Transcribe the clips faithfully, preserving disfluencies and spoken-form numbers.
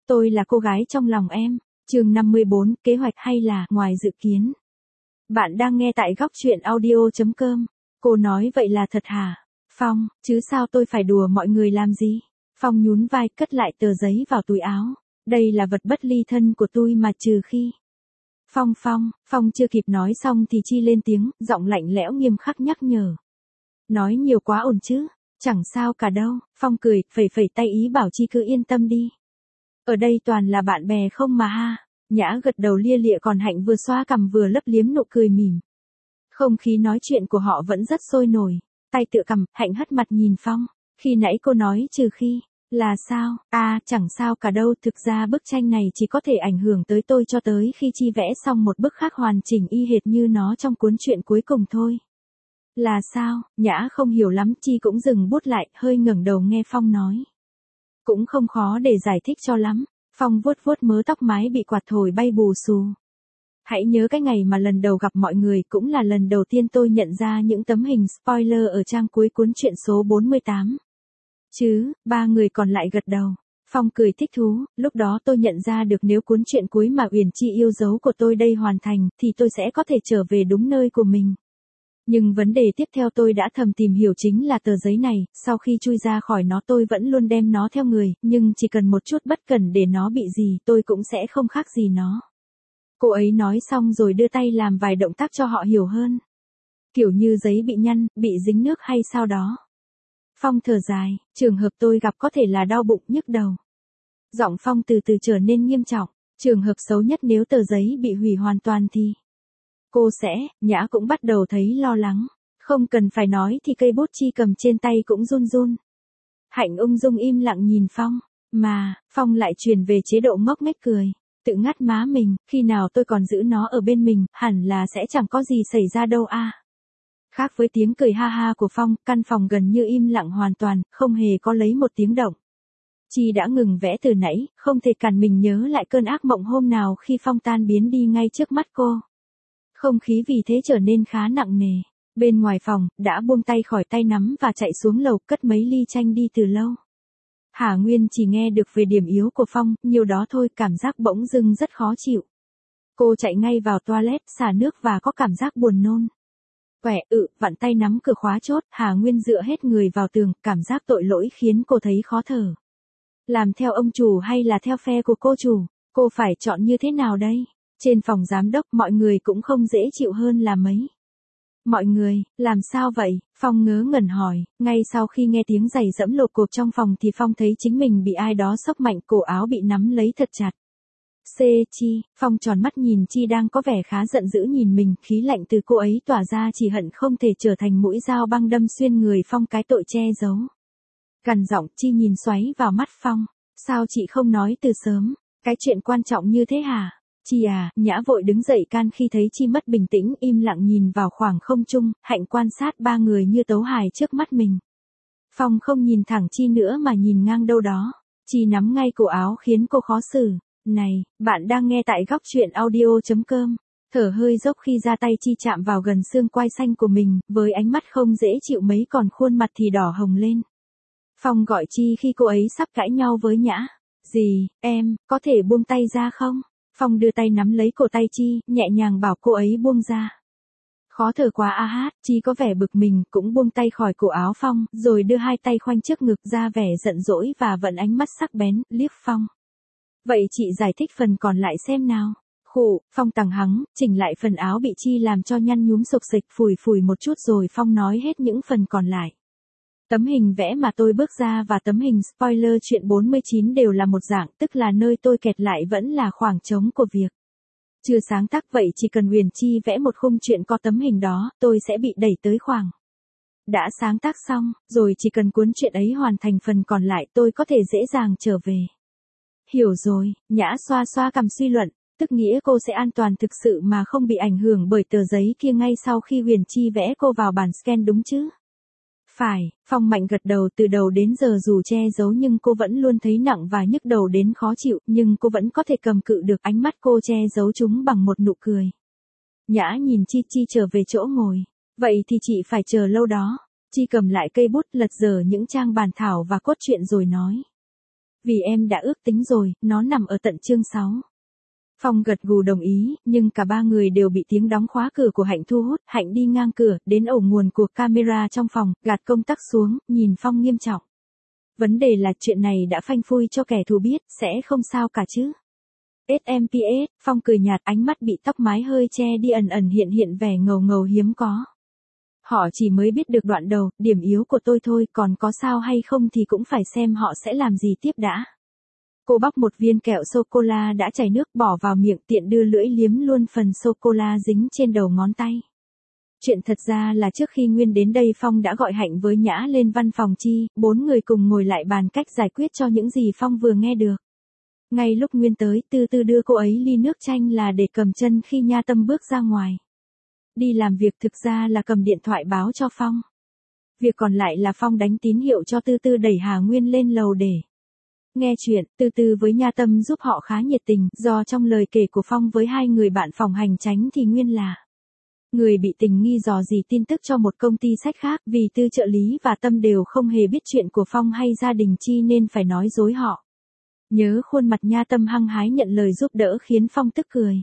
Tôi là cô gái trong lòng em. Chương năm mươi bốn, kế hoạch hay là ngoài dự kiến. Bạn đang nghe tại góc truyện audio chấm com. Cô nói vậy là thật hả? Phong, chứ sao tôi phải đùa mọi người làm gì? Phong nhún vai cất lại tờ giấy vào túi áo. Đây là vật bất ly thân của tôi mà trừ khi. Phong Phong, Phong chưa kịp nói xong thì Chi lên tiếng, giọng lạnh lẽo nghiêm khắc nhắc nhở. Nói nhiều quá ổn chứ, chẳng sao cả đâu. Phong cười, phẩy phẩy tay ý bảo Chi cứ yên tâm đi. Ở đây toàn là bạn bè không mà ha. Nhã gật đầu lia lịa còn Hạnh vừa xoa cằm vừa lấp liếm nụ cười mỉm. Không khí nói chuyện của họ vẫn rất sôi nổi. Tay tựa cằm, Hạnh hất mặt nhìn Phong. Khi nãy cô nói trừ khi, là sao? À, chẳng sao cả đâu, thực ra bức tranh này chỉ có thể ảnh hưởng tới tôi cho tới khi Chi vẽ xong một bức khác hoàn chỉnh y hệt như nó trong cuốn truyện cuối cùng thôi. Là sao? Nhã không hiểu lắm, Chi cũng dừng bút lại, hơi ngẩng đầu nghe Phong nói. Cũng không khó để giải thích cho lắm. Phong vuốt vuốt mớ tóc mái bị quạt thổi bay bù xù. Hãy nhớ cái ngày mà lần đầu gặp mọi người cũng là lần đầu tiên tôi nhận ra những tấm hình spoiler ở trang cuối cuốn truyện số bốn mươi tám. Chứ, ba người còn lại gật đầu. Phong cười thích thú, lúc đó tôi nhận ra được nếu cuốn truyện cuối mà Uyển Chi yêu dấu của tôi đây hoàn thành, thì tôi sẽ có thể trở về đúng nơi của mình. Nhưng vấn đề tiếp theo tôi đã thầm tìm hiểu chính là tờ giấy này, sau khi chui ra khỏi nó tôi vẫn luôn đem nó theo người, nhưng chỉ cần một chút bất cẩn để nó bị gì tôi cũng sẽ không khác gì nó. Cô ấy nói xong rồi đưa tay làm vài động tác cho họ hiểu hơn. Kiểu như giấy bị nhăn, bị dính nước hay sao đó. Phong thở dài, trường hợp tôi gặp có thể là đau bụng nhức đầu. Giọng Phong từ từ trở nên nghiêm trọng, trường hợp xấu nhất nếu tờ giấy bị hủy hoàn toàn thì... Cô sẽ, Nhã cũng bắt đầu thấy lo lắng. Không cần phải nói thì cây bút Chi cầm trên tay cũng run run. Hạnh ung dung im lặng nhìn Phong. Mà, Phong lại truyền về chế độ ngốc nghếch cười. Tự ngắt má mình, khi nào tôi còn giữ nó ở bên mình, hẳn là sẽ chẳng có gì xảy ra đâu a. Khác với tiếng cười ha ha của Phong, căn phòng gần như im lặng hoàn toàn, không hề có lấy một tiếng động. Chi đã ngừng vẽ từ nãy, không thể cản mình nhớ lại cơn ác mộng hôm nào khi Phong tan biến đi ngay trước mắt cô. Không khí vì thế trở nên khá nặng nề. Bên ngoài phòng, đã buông tay khỏi tay nắm và chạy xuống lầu cất mấy ly chanh đi từ lâu. Hà Nguyên chỉ nghe được về điểm yếu của Phong, nhiều đó thôi, cảm giác bỗng dưng rất khó chịu. Cô chạy ngay vào toilet, xả nước và có cảm giác buồn nôn. Quẻ ự, vặn tay nắm cửa khóa chốt, Hà Nguyên dựa hết người vào tường, cảm giác tội lỗi khiến cô thấy khó thở. Làm theo ông chủ hay là theo phe của cô chủ, cô phải chọn như thế nào đây? Trên phòng giám đốc mọi người cũng không dễ chịu hơn là mấy. Mọi người, làm sao vậy? Phong ngớ ngẩn hỏi, ngay sau khi nghe tiếng giày giẫm lộp cộp trong phòng thì Phong thấy chính mình bị ai đó xốc mạnh, cổ áo bị nắm lấy thật chặt. C. Chi, Phong tròn mắt nhìn Chi đang có vẻ khá giận dữ nhìn mình, khí lạnh từ cô ấy tỏa ra chỉ hận không thể trở thành mũi dao băng đâm xuyên người Phong cái tội che giấu. Gằn giọng, Chi nhìn xoáy vào mắt Phong, sao chị không nói từ sớm, cái chuyện quan trọng như thế hả? Chi à, Nhã vội đứng dậy can khi thấy Chi mất bình tĩnh, im lặng nhìn vào khoảng không trung, Hạnh quan sát ba người như tấu hài trước mắt mình. Phong không nhìn thẳng Chi nữa mà nhìn ngang đâu đó. Chi nắm ngay cổ áo khiến cô khó xử. Này, bạn đang nghe tại góc truyện audio chấm com. Thở hơi dốc khi ra tay Chi chạm vào gần xương quai xanh của mình, với ánh mắt không dễ chịu mấy còn khuôn mặt thì đỏ hồng lên. Phong gọi Chi khi cô ấy sắp cãi nhau với Nhã. Gì, em, có thể buông tay ra không? Phong đưa tay nắm lấy cổ tay Chi, nhẹ nhàng bảo cô ấy buông ra. Khó thở quá a hát, Chi có vẻ bực mình, cũng buông tay khỏi cổ áo Phong, rồi đưa hai tay khoanh trước ngực ra vẻ giận dỗi và vận ánh mắt sắc bén, liếc Phong. Vậy chị giải thích phần còn lại xem nào. Khụ, Phong tằng hắng, chỉnh lại phần áo bị Chi làm cho nhăn nhúm xộc xệch, phủi phủi một chút rồi Phong nói hết những phần còn lại. Tấm hình vẽ mà tôi bước ra và tấm hình spoiler chuyện bốn mươi chín đều là một dạng, tức là nơi tôi kẹt lại vẫn là khoảng trống của việc. Chưa sáng tác vậy chỉ cần Uyển Chi vẽ một khung chuyện có tấm hình đó, tôi sẽ bị đẩy tới khoảng. Đã sáng tác xong, rồi chỉ cần cuốn chuyện ấy hoàn thành phần còn lại tôi có thể dễ dàng trở về. Hiểu rồi, Nhã xoa xoa cằm suy luận, tức nghĩa cô sẽ an toàn thực sự mà không bị ảnh hưởng bởi tờ giấy kia ngay sau khi Uyển Chi vẽ cô vào bản scan đúng chứ? Phải, Phong mạnh gật đầu, từ đầu đến giờ dù che giấu nhưng cô vẫn luôn thấy nặng và nhức đầu đến khó chịu, nhưng cô vẫn có thể cầm cự được, ánh mắt cô che giấu chúng bằng một nụ cười. Nhã nhìn Chi Chi trở về chỗ ngồi. Vậy thì chị phải chờ lâu đó. Chi cầm lại cây bút lật dở những trang bàn thảo và cốt truyện rồi nói. Vì em đã ước tính rồi, nó nằm ở tận chương sáu. Phong gật gù đồng ý, nhưng cả ba người đều bị tiếng đóng khóa cửa của Hạnh thu hút. Hạnh đi ngang cửa, đến ổ nguồn của camera trong phòng, gạt công tắc xuống, nhìn Phong nghiêm trọng. Vấn đề là chuyện này đã phanh phui cho kẻ thù biết, sẽ không sao cả chứ. ét em pê ét, Phong cười nhạt, ánh mắt bị tóc mái hơi che đi ẩn ẩn hiện hiện vẻ ngầu ngầu hiếm có. Họ chỉ mới biết được đoạn đầu, điểm yếu của tôi thôi, còn có sao hay không thì cũng phải xem họ sẽ làm gì tiếp đã. Cô bóc một viên kẹo sô-cô-la đã chảy nước bỏ vào miệng, tiện đưa lưỡi liếm luôn phần sô-cô-la dính trên đầu ngón tay. Chuyện thật ra là trước khi Nguyên đến đây Phong đã gọi Hạnh với Nhã lên văn phòng chi, bốn người cùng ngồi lại bàn cách giải quyết cho những gì Phong vừa nghe được. Ngay lúc Nguyên tới, từ từ đưa cô ấy ly nước chanh là để cầm chân khi Nha Tâm bước ra ngoài. Đi làm việc thực ra là cầm điện thoại báo cho Phong. Việc còn lại là Phong đánh tín hiệu cho Tư Tư đẩy Hà Nguyên lên lầu để nghe chuyện. Tư Tư với Nha Tâm giúp họ khá nhiệt tình, do trong lời kể của Phong với hai người bạn phòng hành chánh thì Nguyên là người bị tình nghi dò dỉ tin tức cho một công ty sách khác, vì Tư trợ lý và Tâm đều không hề biết chuyện của Phong hay gia đình Chi nên phải nói dối họ. Nhớ khuôn mặt Nha Tâm hăng hái nhận lời giúp đỡ khiến Phong tức cười.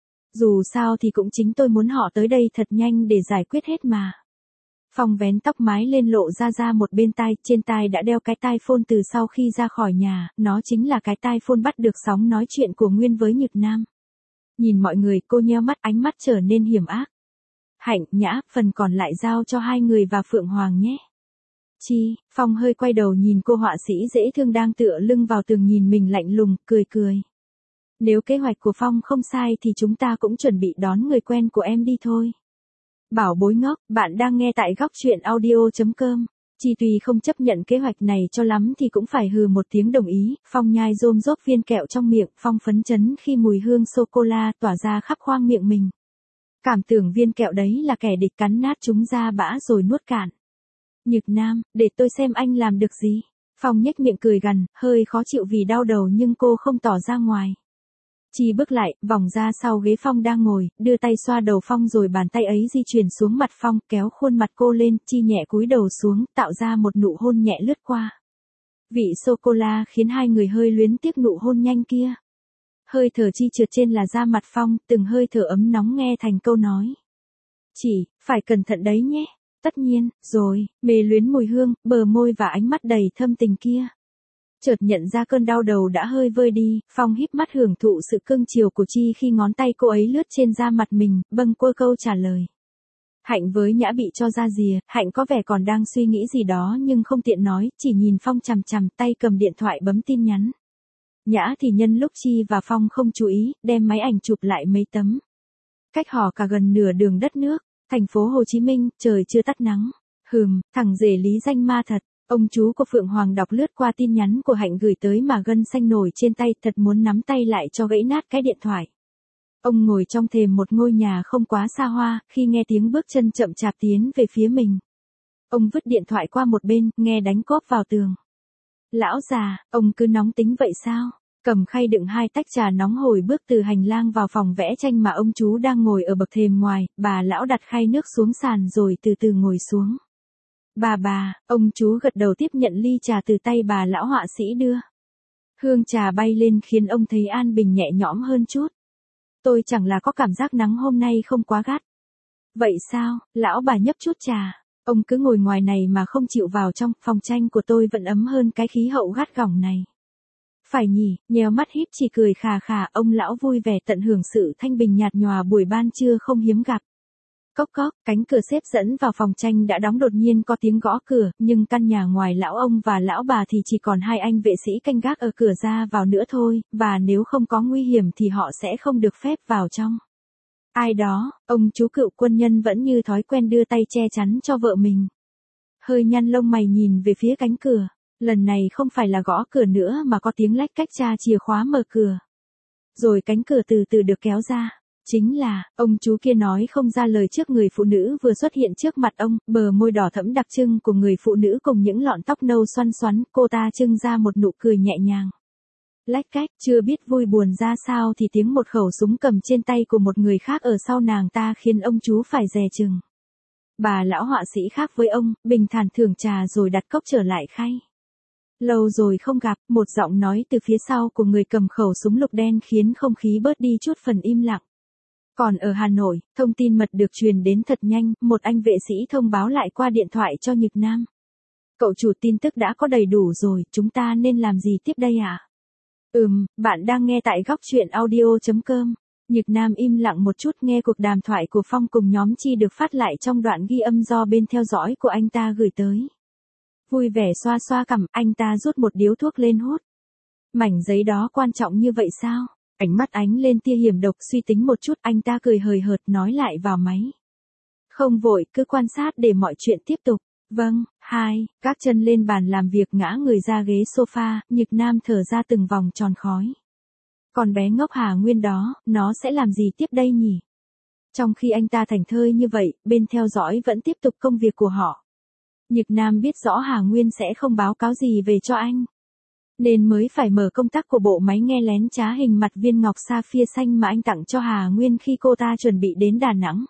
Dù sao thì cũng chính tôi muốn họ tới đây thật nhanh để giải quyết hết mà. Phong vén tóc mái lên lộ ra ra một bên tai, trên tai đã đeo cái tai phone từ sau khi ra khỏi nhà, nó chính là cái tai phone bắt được sóng nói chuyện của Nguyên với Nhược Nam. Nhìn mọi người, cô nheo mắt, ánh mắt trở nên hiểm ác. Hạnh, Nhã, phần còn lại giao cho hai người và Phượng Hoàng nhé. Chi, Phong hơi quay đầu nhìn cô họa sĩ dễ thương đang tựa lưng vào tường nhìn mình lạnh lùng, cười cười. Nếu kế hoạch của Phong không sai thì chúng ta cũng chuẩn bị đón người quen của em đi thôi. Bảo bối ngốc, bạn đang nghe tại góc truyện audio chấm com. Chi tuy không chấp nhận kế hoạch này cho lắm thì cũng phải hừ một tiếng đồng ý. Phong nhai rôm rốp viên kẹo trong miệng, Phong phấn chấn khi mùi hương sô-cô-la tỏa ra khắp khoang miệng mình. Cảm tưởng viên kẹo đấy là kẻ địch cắn nát chúng ra bã rồi nuốt cạn. Nhược Nam, để tôi xem anh làm được gì. Phong nhếch miệng cười gằn, hơi khó chịu vì đau đầu nhưng cô không tỏ ra ngoài. Chi bước lại, vòng ra sau ghế Phong đang ngồi, đưa tay xoa đầu Phong rồi bàn tay ấy di chuyển xuống mặt Phong, kéo khuôn mặt cô lên, Chi nhẹ cúi đầu xuống, tạo ra một nụ hôn nhẹ lướt qua. Vị sô-cô-la khiến hai người hơi luyến tiếc nụ hôn nhanh kia. Hơi thở Chi trượt trên là da mặt Phong, từng hơi thở ấm nóng nghe thành câu nói. Chỉ, phải cẩn thận đấy nhé. Tất nhiên, rồi, mê luyến mùi hương, bờ môi và ánh mắt đầy thâm tình kia. Chợt nhận ra cơn đau đầu đã hơi vơi đi, Phong híp mắt hưởng thụ sự cưng chiều của Chi khi ngón tay cô ấy lướt trên da mặt mình, bâng quơ câu trả lời. Hạnh với Nhã bị cho ra rìa, Hạnh có vẻ còn đang suy nghĩ gì đó nhưng không tiện nói, chỉ nhìn Phong chằm chằm, tay cầm điện thoại bấm tin nhắn. Nhã thì nhân lúc Chi và Phong không chú ý, đem máy ảnh chụp lại mấy tấm. Cách họ cả gần nửa đường đất nước, thành phố Hồ Chí Minh, trời chưa tắt nắng. Hừm, thằng rể lý danh ma thật. Ông chú của Phượng Hoàng đọc lướt qua tin nhắn của Hạnh gửi tới mà gân xanh nổi trên tay, thật muốn nắm tay lại cho gãy nát cái điện thoại. Ông ngồi trong thềm một ngôi nhà không quá xa hoa, khi nghe tiếng bước chân chậm chạp tiến về phía mình. Ông vứt điện thoại qua một bên, nghe đánh cóp vào tường. Lão già, ông cứ nóng tính vậy sao? Cầm khay đựng hai tách trà nóng hổi bước từ hành lang vào phòng vẽ tranh mà ông chú đang ngồi ở bậc thềm ngoài, bà lão đặt khay nước xuống sàn rồi từ từ ngồi xuống. Bà bà, ông chú gật đầu tiếp nhận ly trà từ tay bà lão họa sĩ đưa. Hương trà bay lên khiến ông thấy an bình nhẹ nhõm hơn chút. Tôi chẳng là có cảm giác nắng hôm nay không quá gắt. Vậy sao, lão bà nhấp chút trà. Ông cứ ngồi ngoài này mà không chịu vào trong, phòng tranh của tôi vẫn ấm hơn cái khí hậu gắt gỏng này. Phải nhỉ, nhèo mắt híp chỉ cười khà khà, ông lão vui vẻ tận hưởng sự thanh bình nhạt nhòa buổi ban trưa không hiếm gặp. Cốc cốc, cánh cửa xếp dẫn vào phòng tranh đã đóng, đột nhiên có tiếng gõ cửa, nhưng căn nhà ngoài lão ông và lão bà thì chỉ còn hai anh vệ sĩ canh gác ở cửa ra vào nữa thôi, và nếu không có nguy hiểm thì họ sẽ không được phép vào trong. Ai đó, ông chú cựu quân nhân vẫn như thói quen đưa tay che chắn cho vợ mình. Hơi nhăn lông mày nhìn về phía cánh cửa, lần này không phải là gõ cửa nữa mà có tiếng lách cách tra chìa khóa mở cửa. Rồi cánh cửa từ từ được kéo ra. Chính là, ông chú kia nói không ra lời trước người phụ nữ vừa xuất hiện trước mặt ông, bờ môi đỏ thẫm đặc trưng của người phụ nữ cùng những lọn tóc nâu xoăn xoắn, cô ta trưng ra một nụ cười nhẹ nhàng. Lách cách, chưa biết vui buồn ra sao thì tiếng một khẩu súng cầm trên tay của một người khác ở sau nàng ta khiến ông chú phải dè chừng. Bà lão họa sĩ khác với ông, bình thản thưởng trà rồi đặt cốc trở lại khay. Lâu rồi không gặp, một giọng nói từ phía sau của người cầm khẩu súng lục đen khiến không khí bớt đi chút phần im lặng. Còn ở Hà Nội, thông tin mật được truyền đến thật nhanh, một anh vệ sĩ thông báo lại qua điện thoại cho Nhược Nam. Cậu chủ tin tức đã có đầy đủ rồi, chúng ta nên làm gì tiếp đây ạ? À? Ừm, bạn đang nghe tại góc chuyện audio.com. Nhược Nam im lặng một chút nghe cuộc đàm thoại của Phong cùng nhóm Chi được phát lại trong đoạn ghi âm do bên theo dõi của anh ta gửi tới. Vui vẻ xoa xoa cằm, anh ta rút một điếu thuốc lên hút. Mảnh giấy đó quan trọng như vậy sao? Ánh mắt ánh lên tia hiểm độc, suy tính một chút, anh ta cười hời hợt nói lại vào máy. Không vội, cứ quan sát để mọi chuyện tiếp tục. Vâng, hai, các chân lên bàn làm việc ngã người ra ghế sofa, Nhược Nam thở ra từng vòng tròn khói. Còn bé ngốc Hà Nguyên đó, nó sẽ làm gì tiếp đây nhỉ? Trong khi anh ta thảnh thơi như vậy, bên theo dõi vẫn tiếp tục công việc của họ. Nhược Nam biết rõ Hà Nguyên sẽ không báo cáo gì về cho anh. Nên mới phải mở công tắc của bộ máy nghe lén trá hình mặt viên ngọc sapphire xanh mà anh tặng cho Hà Nguyên khi cô ta chuẩn bị đến Đà Nẵng.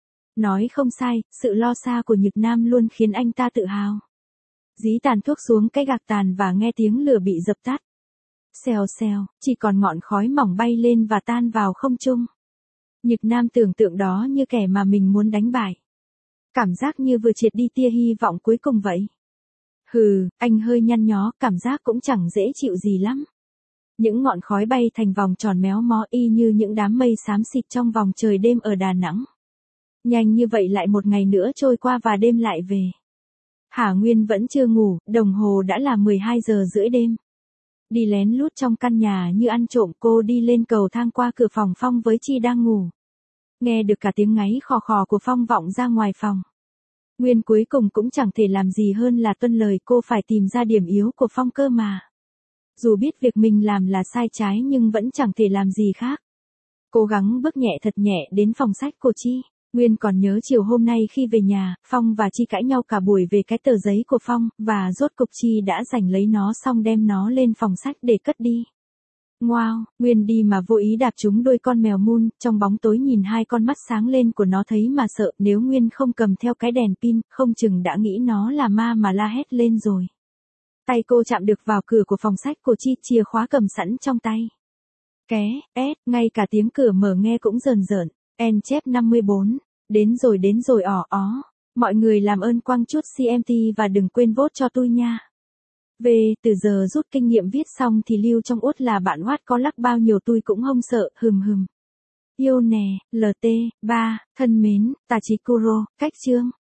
Nói không sai, sự lo xa của Nhược Nam luôn khiến anh ta tự hào. Dí tàn thuốc xuống cái gạc tàn và nghe tiếng lửa bị dập tắt. Xèo xèo, chỉ còn ngọn khói mỏng bay lên và tan vào không trung. Nhược Nam tưởng tượng đó như kẻ mà mình muốn đánh bại. Cảm giác như vừa triệt đi tia hy vọng cuối cùng vậy. Hừ, anh hơi nhăn nhó, cảm giác cũng chẳng dễ chịu gì lắm. Những ngọn khói bay thành vòng tròn méo mó y như những đám mây xám xịt trong vòng trời đêm ở Đà Nẵng. Nhanh như vậy lại một ngày nữa trôi qua và đêm lại về. Hà Nguyên vẫn chưa ngủ, đồng hồ đã là mười hai giờ rưỡi đêm. Đi lén lút trong căn nhà như ăn trộm, cô đi lên cầu thang qua cửa phòng Phong với Chi đang ngủ. Nghe được cả tiếng ngáy khò khò của Phong vọng ra ngoài phòng. Nguyên cuối cùng cũng chẳng thể làm gì hơn là tuân lời, cô phải tìm ra điểm yếu của Phong cơ mà. Dù biết việc mình làm là sai trái nhưng vẫn chẳng thể làm gì khác. Cố gắng bước nhẹ thật nhẹ đến phòng sách của Chi. Nguyên còn nhớ chiều hôm nay khi về nhà, Phong và Chi cãi nhau cả buổi về cái tờ giấy của Phong, và rốt cục Chi đã giành lấy nó xong đem nó lên phòng sách để cất đi. Wow, Nguyên đi mà vô ý đạp trúng đôi con mèo mun, trong bóng tối nhìn hai con mắt sáng lên của nó thấy mà sợ, nếu Nguyên không cầm theo cái đèn pin, không chừng đã nghĩ nó là ma mà la hét lên rồi. Tay cô chạm được vào cửa của phòng sách của Chi, chìa khóa cầm sẵn trong tay. Ké, ét, ngay cả tiếng cửa mở nghe cũng rờn rợn. En chép năm mươi bốn, đến rồi đến rồi ỏ ó. Mọi người làm ơn quăng chút xê em tê và đừng quên vote cho tôi nha. Về, từ giờ rút kinh nghiệm viết xong thì lưu trong út là bạn Watt có lắc bao nhiêu tôi cũng không sợ, hừm hừm. Yêu nè, lờ tê, ba, thân mến, Tachikuro, cách chương.